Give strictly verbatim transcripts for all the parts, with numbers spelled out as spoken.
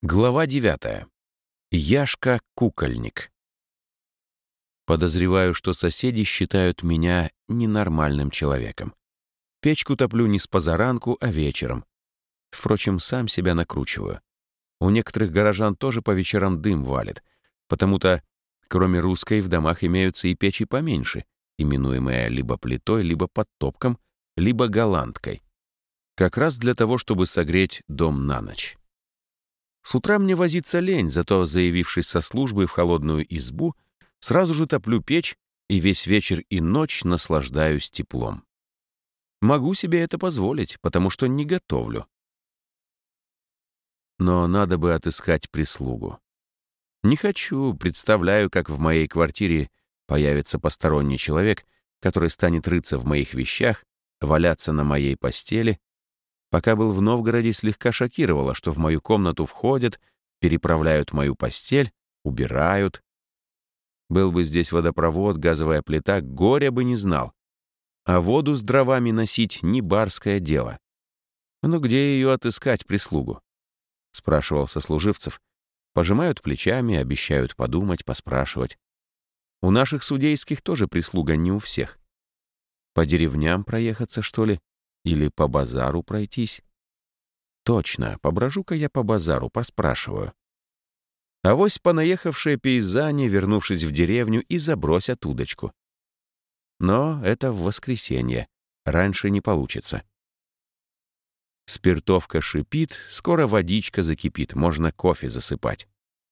Глава девятая. Яшка-кукольник. Подозреваю, что соседи считают меня ненормальным человеком. Печку топлю не с позаранку, а вечером. Впрочем, сам себя накручиваю. У некоторых горожан тоже по вечерам дым валит, потому-то, кроме русской, в домах имеются и печи поменьше, именуемые либо плитой, либо подтопком, либо голландкой. Как раз для того, чтобы согреть дом на ночь. С утра мне возиться лень, зато, заявившись со службы в холодную избу, сразу же топлю печь и весь вечер и ночь наслаждаюсь теплом. Могу себе это позволить, потому что не готовлю. Но надо бы отыскать прислугу. Не хочу, представляю, как в моей квартире появится посторонний человек, который станет рыться в моих вещах, валяться на моей постели. Пока был в Новгороде, слегка шокировало, что в мою комнату входят, переправляют мою постель, убирают. Был бы здесь водопровод, газовая плита, горя бы не знал. А воду с дровами носить — не барское дело. Ну где ее отыскать, прислугу? Спрашивал сослуживцев. Пожимают плечами, обещают подумать, поспрашивать. У наших судейских тоже прислуга не у всех. По деревням проехаться, что ли? Или по базару пройтись? Точно, поброжу-ка я по базару, поспрашиваю. Авось понаехавшие пейзане, вернувшись в деревню, и забросят удочку. Но это в воскресенье. Раньше не получится. Спиртовка шипит, скоро водичка закипит, можно кофе засыпать.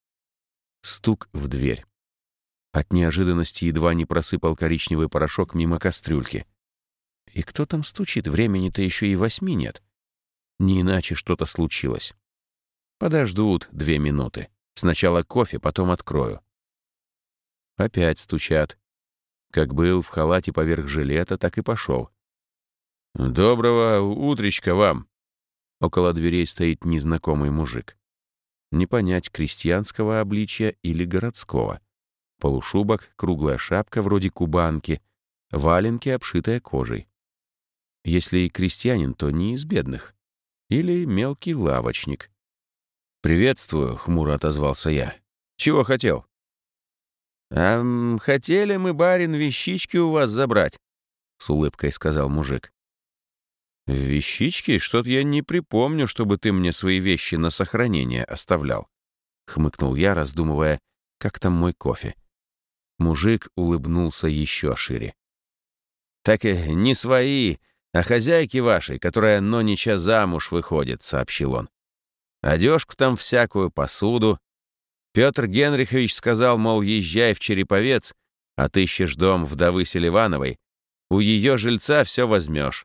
Стук в дверь. От неожиданности едва не просыпал коричневый порошок мимо кастрюльки. И кто там стучит? Времени-то еще и восьми нет. Не иначе что-то случилось. Подождут две минуты. Сначала кофе, потом открою. Опять стучат. Как был в халате поверх жилета, так и пошел. «Доброго утречка вам!» Около дверей стоит незнакомый мужик. Не понять, крестьянского обличия или городского. Полушубок, круглая шапка вроде кубанки, валенки, обшитая кожей. Если и крестьянин, то не из бедных. Или мелкий лавочник. «Приветствую», — хмуро отозвался я. «Чего хотел?» «А хотели мы, барин, вещички у вас забрать», — с улыбкой сказал мужик. «Вещички? Что-то я не припомню, чтобы ты мне свои вещи на сохранение оставлял», — хмыкнул я, раздумывая, как там мой кофе. Мужик улыбнулся еще шире. «Так и не свои, а хозяйки вашей, которая нонича замуж выходит», — сообщил он. «Одежку там всякую, посуду. Петр Генрихович сказал, мол, езжай в Череповец, отыщешь дом вдовы Селивановой, у ее жильца все возьмешь».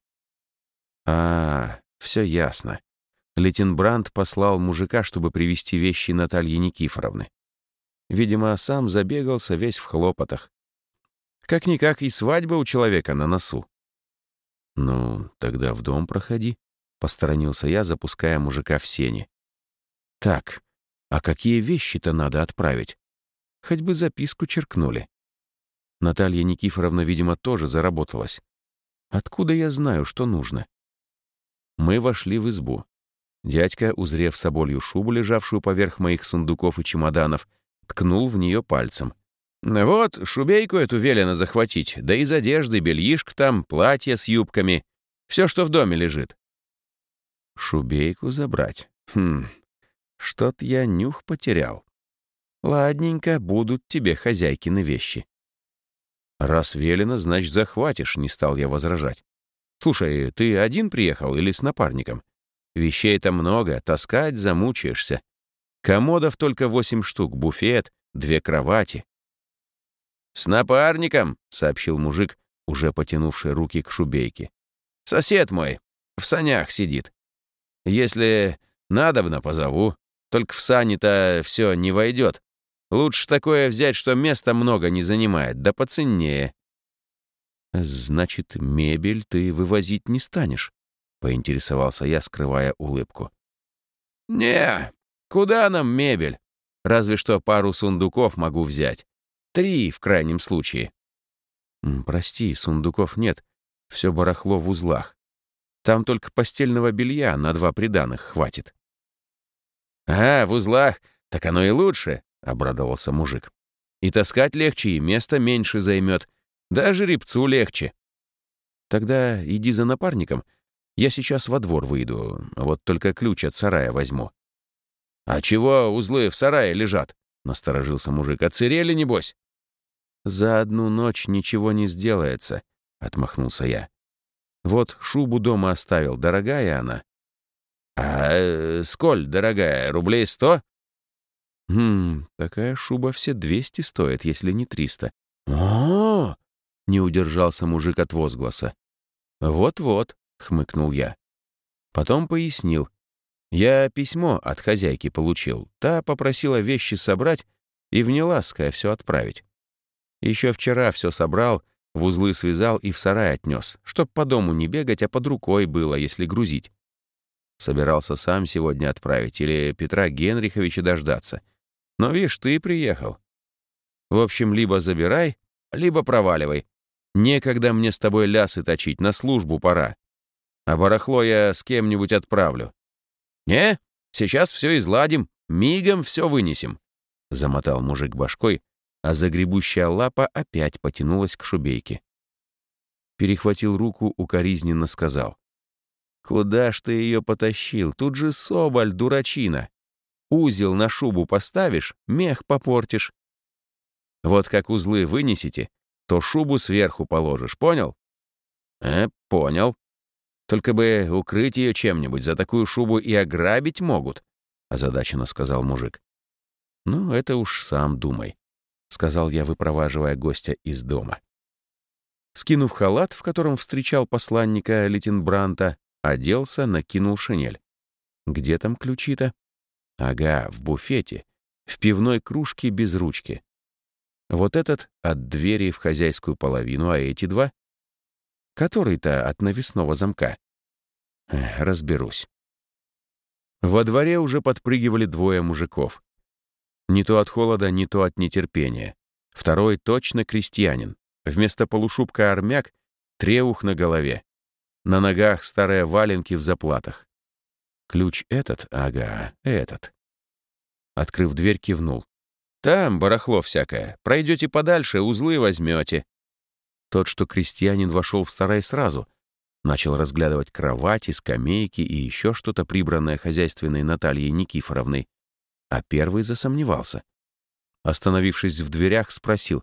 А, все ясно. Лейтенбранд послал мужика, чтобы привезти вещи Натальи Никифоровны. Видимо, сам забегался весь в хлопотах. Как-никак и свадьба у человека на носу. «Ну, тогда в дом проходи», — посторонился я, запуская мужика в сени. «Так, а какие вещи-то надо отправить? Хоть бы записку черкнули». Наталья Никифоровна, видимо, тоже заработалась. Откуда я знаю, что нужно? Мы вошли в избу. Дядька, узрев соболью шубу, лежавшую поверх моих сундуков и чемоданов, ткнул в нее пальцем. «Вот, шубейку эту велено захватить, да из одежды, бельишко там, платье с юбками, все, что в доме лежит». «Шубейку забрать? Хм, что-то я нюх потерял. Ладненько, будут тебе хозяйкины вещи». «Раз велено, значит, захватишь», — не стал я возражать. «Слушай, ты один приехал или с напарником? Вещей-то много, таскать замучаешься. Комодов только восемь штук, буфет, две кровати». «С напарником», — сообщил мужик, уже потянувший руки к шубейке. «Сосед мой, в санях сидит. Если надобно, позову. Только в сани-то все не войдет. Лучше такое взять, что места много не занимает, да поценнее». «Значит, мебель ты вывозить не станешь?» — поинтересовался я, скрывая улыбку. «Не, куда нам мебель? Разве что пару сундуков могу взять. Три, в крайнем случае». «Прости, сундуков нет. Все барахло в узлах. Там только постельного белья на два приданых хватит». «А, в узлах, так оно и лучше», — обрадовался мужик. «И таскать легче, и места меньше займет. Даже жеребцу легче». «Тогда иди за напарником. Я сейчас во двор выйду, вот только ключ от сарая возьму». «А чего узлы в сарае лежат?» — насторожился мужик. «Отсырели, небось?» «За одну ночь ничего не сделается», — отмахнулся я. «Вот шубу дома оставил, дорогая она». «А э, сколь, дорогая, рублей сто?» «Хм, такая шуба все двести стоит, если не триста». «О-о-о!» — не удержался мужик от возгласа. «Вот-вот», — хмыкнул я. Потом пояснил. «Я письмо от хозяйки получил. Та попросила вещи собрать и в Неласское все отправить. Еще вчера все собрал, в узлы связал и в сарай отнес, чтоб по дому не бегать, а под рукой было, если грузить. Собирался сам сегодня отправить или Петра Генриховича дождаться. Но, видишь, ты приехал. В общем, либо забирай, либо проваливай. Некогда мне с тобой лясы точить, на службу пора. А барахло я с кем-нибудь отправлю». «Не, сейчас все изладим, мигом все вынесем», — замотал мужик башкой, а загребущая лапа опять потянулась к шубейке. Перехватил руку, укоризненно сказал. «Куда ж ты ее потащил? Тут же соболь, дурачина. Узел на шубу поставишь, мех попортишь. Вот как узлы вынесете, то шубу сверху положишь, понял?» «Э, понял. Только бы укрыть ее чем-нибудь, за такую шубу и ограбить могут», — озадаченно сказал мужик. «Ну, это уж сам думай», — сказал я, выпроваживая гостя из дома. Скинув халат, в котором встречал посланника Литенбранта, оделся, накинул шинель. Где там ключи-то? Ага, в буфете, в пивной кружке без ручки. Вот этот от двери в хозяйскую половину, а эти два? Который-то от навесного замка? Эх, разберусь. Во дворе уже подпрыгивали двое мужиков. Не то от холода, не то от нетерпения. Второй точно крестьянин. Вместо полушубка армяк, треух на голове. На ногах старые валенки в заплатах. Ключ этот? Ага, этот. Открыв дверь, кивнул. «Там барахло всякое. Пройдете подальше, узлы возьмете». Тот, что крестьянин, вошел в сарай сразу. Начал разглядывать кровати, скамейки и еще что-то, прибранное хозяйственной Натальей Никифоровной. А первый засомневался. Остановившись в дверях, спросил.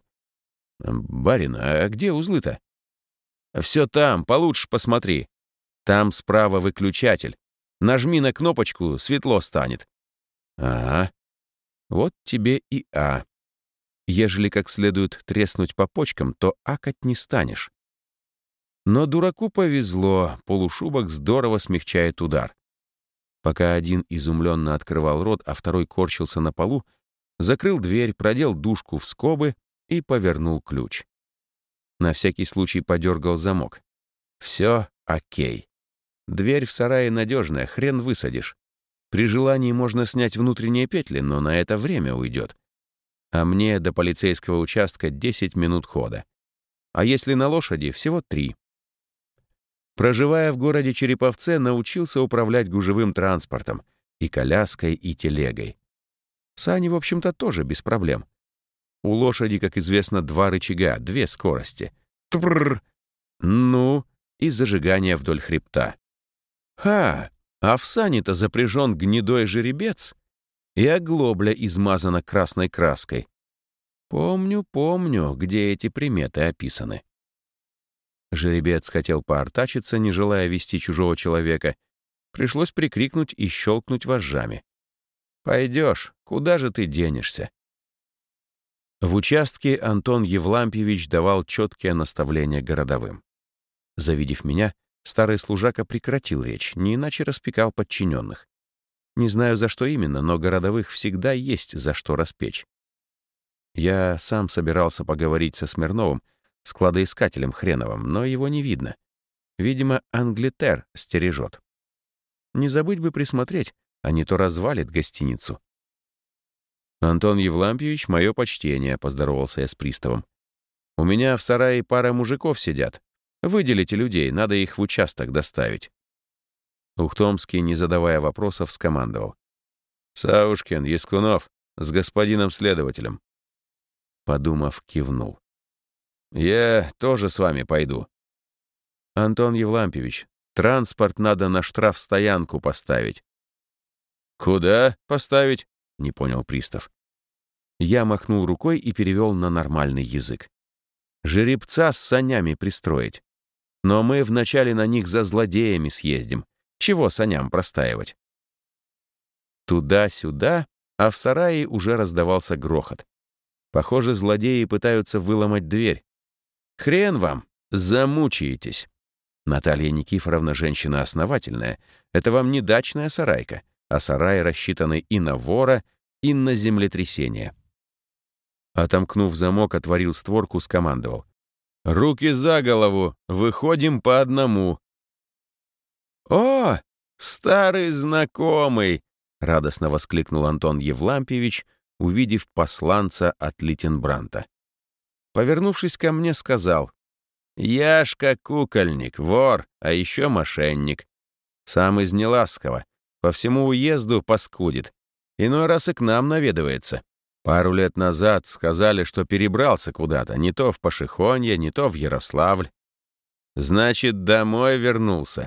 «Барин, а где узлы-то?» «Все там, получше посмотри. Там справа выключатель. Нажми на кнопочку, светло станет». «Ага. Вот тебе и А. Ежели как следует треснуть по почкам, то акать не станешь». Но дураку повезло, полушубок здорово смягчает удар. Пока один изумленно открывал рот, а второй корчился на полу, закрыл дверь, продел дужку в скобы и повернул ключ. На всякий случай подергал замок. Все окей. Дверь в сарае надежная, хрен высадишь. При желании можно снять внутренние петли, но на это время уйдет. А мне до полицейского участка десять минут хода. А если на лошади, всего три. Проживая в городе Череповце, научился управлять гужевым транспортом, и коляской, и телегой. Сани, в общем-то, тоже без проблем. У лошади, как известно, два рычага, две скорости. Трррр. Ну, и зажигание вдоль хребта. Ха! А в сани-то запряжен гнедой жеребец, и оглобля измазана красной краской. Помню, помню, где эти приметы описаны. Жеребец хотел поортачиться, не желая вести чужого человека. Пришлось прикрикнуть и щелкнуть вожжами. «Пойдешь, куда же ты денешься?» В участке Антон Евлампьевич давал четкие наставления городовым. Завидев меня, старый служака прекратил речь, не иначе распекал подчиненных. Не знаю, за что именно, но городовых всегда есть за что распечь. Я сам собирался поговорить со Смирновым, с кладоискателем хреновым, но его не видно. Видимо, Англитер стережет. Не забыть бы присмотреть, а не то развалит гостиницу. «Антон Евлампьевич, мое почтение», — поздоровался я с приставом. «У меня в сарае пара мужиков сидят. Выделите людей, надо их в участок доставить». Ухтомский, не задавая вопросов, скомандовал. Саушкин, Яскунов, с господином следователем. Подумав, кивнул. Я тоже с вами пойду. Антон Евлампьевич, транспорт надо на штрафстоянку поставить. Куда поставить? Не понял пристав. Я махнул рукой и перевел на нормальный язык. Жеребца с санями пристроить. Но мы вначале на них за злодеями съездим. Чего саням простаивать? Туда-сюда, а в сарае уже раздавался грохот. Похоже, злодеи пытаются выломать дверь. Хрен вам, замучаетесь. Наталья Никифоровна женщина основательная. Это вам не дачная сарайка, а сарай, рассчитанный и на вора, и на землетрясение. Отомкнув замок, отворил створку, скомандовал. «Руки за голову! Выходим по одному!» «О, старый знакомый!» — радостно воскликнул Антон Евлампьевич, увидев посланца от Литенбранта. Повернувшись ко мне, сказал. «Яшка кукольник, вор, а еще мошенник. Сам из Неласского. По всему уезду паскудит. Иной раз и к нам наведывается. Пару лет назад сказали, что перебрался куда-то, не то в Пашихонье, не то в Ярославль. Значит, домой вернулся».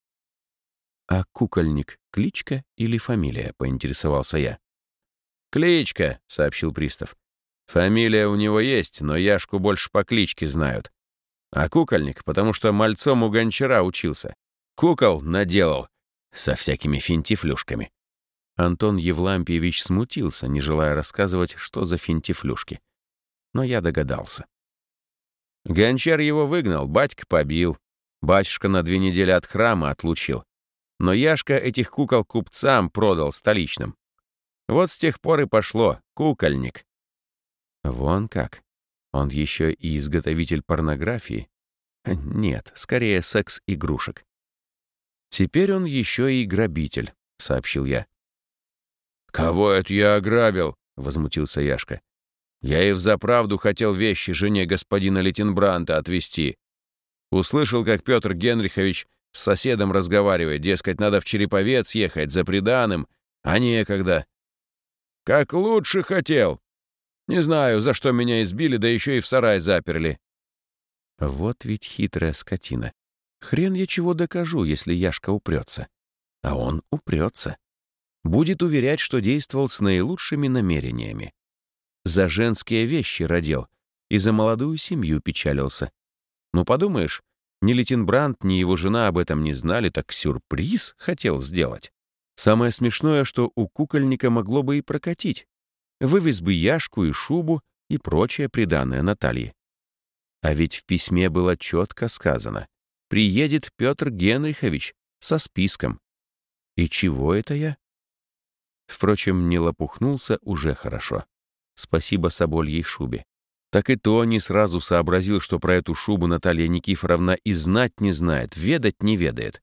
«А кукольник — кличка или фамилия?» — поинтересовался я. «Кличка», — сообщил пристав. «Фамилия у него есть, но Яшку больше по кличке знают. А кукольник, потому что мальцом у гончара учился. Кукол наделал со всякими финтифлюшками». Антон Евлампьевич смутился, не желая рассказывать, что за финтифлюшки. Но я догадался. Гончар его выгнал, батька побил. Батюшка на две недели от храма отлучил. Но Яшка этих кукол купцам продал столичным. Вот с тех пор и пошло кукольник. Вон как. Он еще и изготовитель порнографии? Нет, скорее секс-игрушек. Теперь он еще и грабитель, сообщил я. «Кого это я ограбил?» — возмутился Яшка. «Я и взаправду хотел вещи жене господина Литенбранта отвезти. Услышал, как Петр Генрихович с соседом разговаривает, дескать, надо в Череповец ехать за приданым, а некогда. Как лучше хотел. Не знаю, за что меня избили, да еще и в сарай заперли». Вот ведь хитрая скотина. Хрен я чего докажу, если Яшка упрется. А он упрется. Будет уверять, что действовал с наилучшими намерениями. За женские вещи родил и за молодую семью печалился. Ну, подумаешь, ни Литенбрант, ни его жена об этом не знали, так сюрприз хотел сделать. Самое смешное, что у кукольника могло бы и прокатить. Вывез бы Яшку и шубу и прочее приданое Наталье. А ведь в письме было четко сказано: приедет Петр Генрихович со списком. И чего это я? Впрочем, не лопухнулся уже хорошо. Спасибо собольей шубе. Так и то не сразу сообразил, что про эту шубу Наталья Никифоровна и знать не знает, ведать не ведает.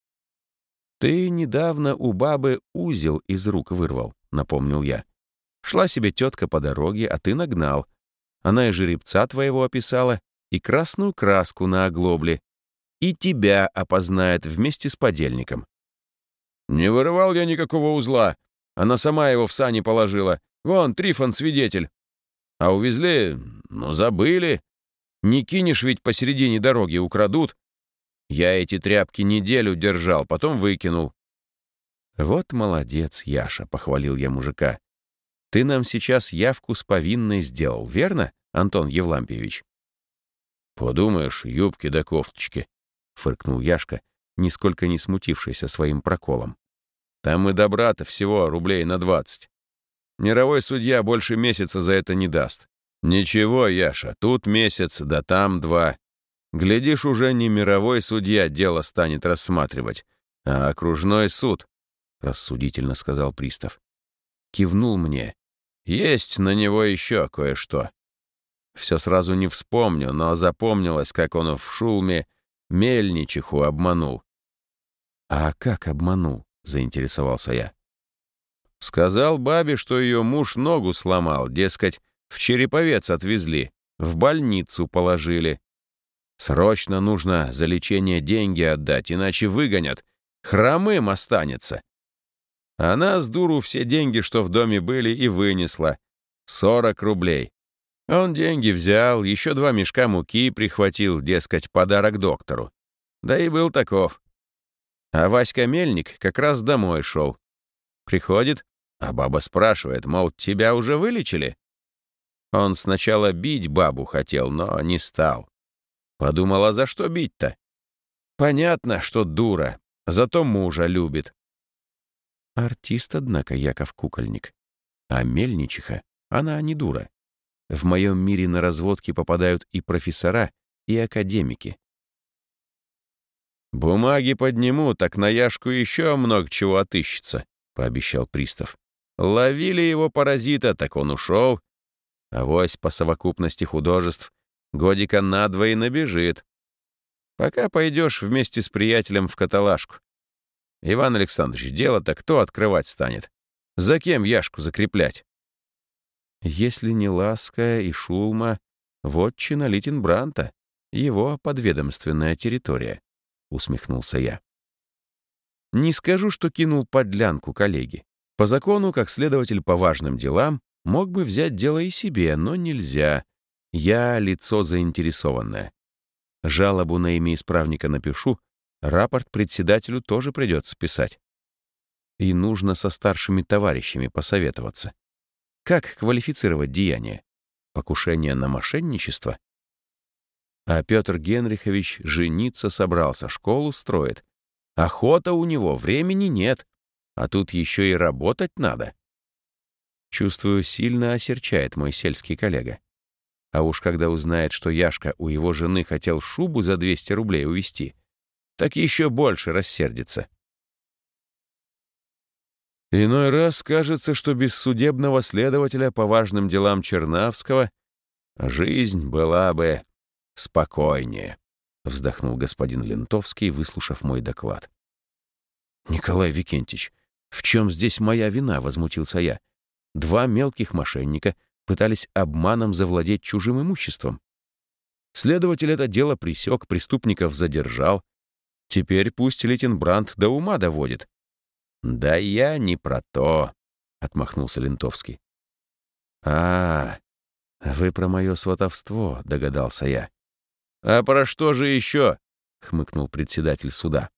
«Ты недавно у бабы узел из рук вырвал», — напомнил я. «Шла себе тетка по дороге, а ты нагнал. Она и жеребца твоего описала, и красную краску на оглобле, и тебя опознает вместе с подельником». «Не вырывал я никакого узла. Она сама его в сани положила. Вон, Трифон свидетель. А увезли, ну, забыли. Не кинешь ведь посередине дороги, украдут. Я эти тряпки неделю держал, потом выкинул». «Вот молодец, Яша», — похвалил я мужика. «Ты нам сейчас явку с повинной сделал, верно, Антон Евлампьевич?» «Подумаешь, юбки да кофточки», — фыркнул Яшка, нисколько не смутившийся своим проколом. «Там и добра-то всего рублей на двадцать. Мировой судья больше месяца за это не даст. Ничего, Яша, тут месяц, да там два. Глядишь, уже не мировой судья дело станет рассматривать, а окружной суд», — рассудительно сказал пристав. Кивнул мне. «Есть на него еще кое-что». Все сразу не вспомню, но запомнилось, как он в шулме мельничиху обманул. «А как обманул?» — заинтересовался я. Сказал бабе, что ее муж ногу сломал, дескать, в Череповец отвезли, в больницу положили. Срочно нужно за лечение деньги отдать, иначе выгонят, хромым останется. Она с дуру все деньги, что в доме были, и вынесла. Сорок рублей. Он деньги взял, еще два мешка муки прихватил, дескать, подарок доктору. Да и был таков. А Васька Мельник как раз домой шел. Приходит, а баба спрашивает, мол, тебя уже вылечили? Он сначала бить бабу хотел, но не стал. Подумала, за что бить-то? Понятно, что дура, зато мужа любит. Артист, однако, Яков Кукольник. А мельничиха, она не дура. В моем мире на разводки попадают и профессора, и академики. «Бумаги подниму, так на Яшку еще много чего отыщется», — пообещал пристав. «Ловили его паразита, так он ушел. Авось по совокупности художеств годика на два и набежит. Пока пойдешь вместе с приятелем в каталажку. Иван Александрович, дело-то кто открывать станет? За кем Яшку закреплять?» «Если не Ласка и Шулма, вотчина Литенбранта, его подведомственная территория», — усмехнулся я. Не скажу, что кинул подлянку коллеги. По закону, как следователь по важным делам, мог бы взять дело и себе, но нельзя. Я лицо заинтересованное. Жалобу на имя исправника напишу, рапорт председателю тоже придется писать. И нужно со старшими товарищами посоветоваться. Как квалифицировать деяние? Покушение на мошенничество? А Петр Генрихович жениться собрался, школу строит. Охота у него, времени нет. А тут еще и работать надо. Чувствую, сильно осерчает мой сельский коллега. А уж когда узнает, что Яшка у его жены хотел шубу за двести рублей увезти, так еще больше рассердится. Иной раз кажется, что без судебного следователя по важным делам Чернавского жизнь была бы спокойнее, вздохнул господин Лентовский, выслушав мой доклад. Николай Викентьевич, в чем здесь моя вина, возмутился я. Два мелких мошенника пытались обманом завладеть чужим имуществом. Следователь это дело пресек, преступников задержал. Теперь пусть Литенбрант до ума доводит. «Да я не про то», — отмахнулся Лентовский. «А, вы про мое сватовство», — догадался я. «А про что же еще?» — хмыкнул председатель суда.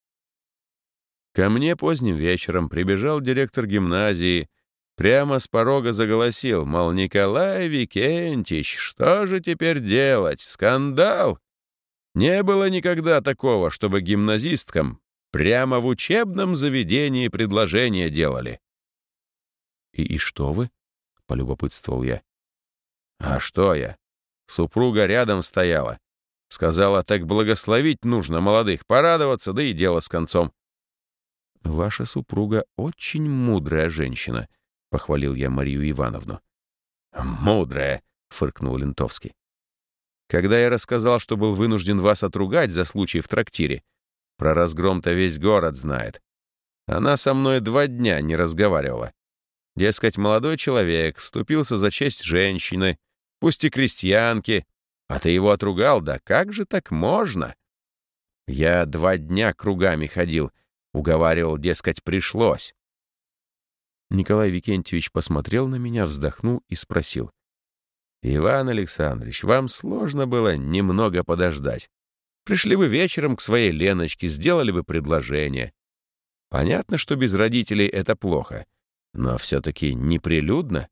Ко мне поздним вечером прибежал директор гимназии, прямо с порога заголосил, мол, Николай Викентьевич, что же теперь делать? Скандал! Не было никогда такого, чтобы гимназисткам прямо в учебном заведении предложение делали. «И, и что вы?» — полюбопытствовал я. «А что я? Супруга рядом стояла. Сказала, так благословить нужно молодых, порадоваться, да и дело с концом». «Ваша супруга очень мудрая женщина», — похвалил я Марию Ивановну. «Мудрая», — фыркнул Лентовский. «Когда я рассказал, что был вынужден вас отругать за случай в трактире, про разгром-то весь город знает. Она со мной два дня не разговаривала. Дескать, молодой человек вступился за честь женщины, пусть и крестьянки, а ты его отругал, да как же так можно?» Я два дня кругами ходил, уговаривал, дескать, пришлось. Николай Викентьевич посмотрел на меня, вздохнул и спросил. «Иван Александрович, вам сложно было немного подождать. Пришли бы вечером к своей Леночке, сделали бы предложение. Понятно, что без родителей это плохо, но все-таки неприлюдно».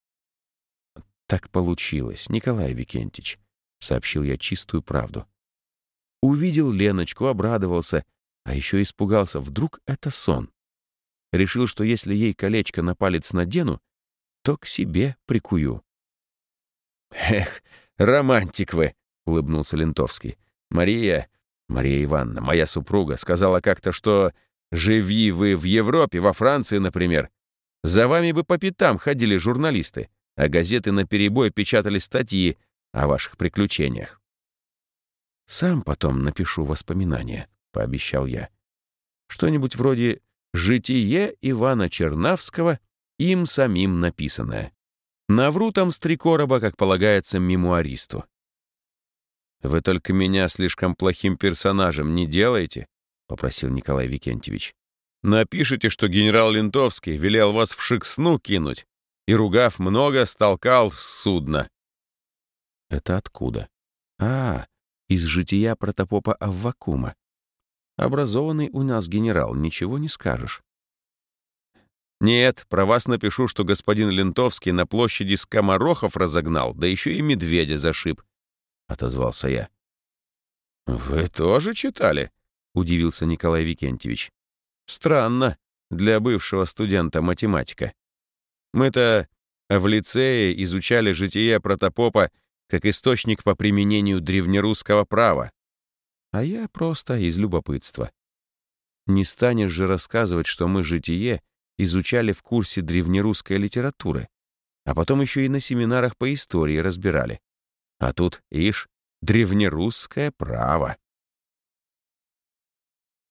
«Так получилось, Николай Викентьевич», — сообщил я чистую правду. Увидел Леночку, обрадовался, а еще испугался, вдруг это сон. Решил, что если ей колечко на палец надену, то к себе прикую. «Эх, романтик вы!» — улыбнулся Лентовский. «Мария, Мария Ивановна, моя супруга, сказала как-то, что живи вы в Европе, во Франции, например, за вами бы по пятам ходили журналисты, а газеты наперебой печатали статьи о ваших приключениях». «Сам потом напишу воспоминания», — пообещал я. «Что-нибудь вроде «Житие Ивана Чернавского», им самим написанное. Навру там с три короба, как полагается мемуаристу». «Вы только меня слишком плохим персонажем не делаете», — попросил Николай Викентьевич. Напишите, что генерал Лентовский велел вас в Шексну кинуть и, ругав много, столкал с судна». Это откуда? А, из жития протопопа Аввакума. Образованный у нас генерал, ничего не скажешь. «Нет, про вас напишу, что господин Лентовский на площади скоморохов разогнал, да еще и медведя зашиб», — отозвался я. «Вы тоже читали?» — удивился Николай Викентьевич. «Странно для бывшего студента-математика. Мы-то в лицее изучали житие протопопа как источник по применению древнерусского права, а я просто из любопытства. Не станешь же рассказывать, что мы житие изучали в курсе древнерусской литературы, а потом еще и на семинарах по истории разбирали. А тут, ишь, древнерусское право.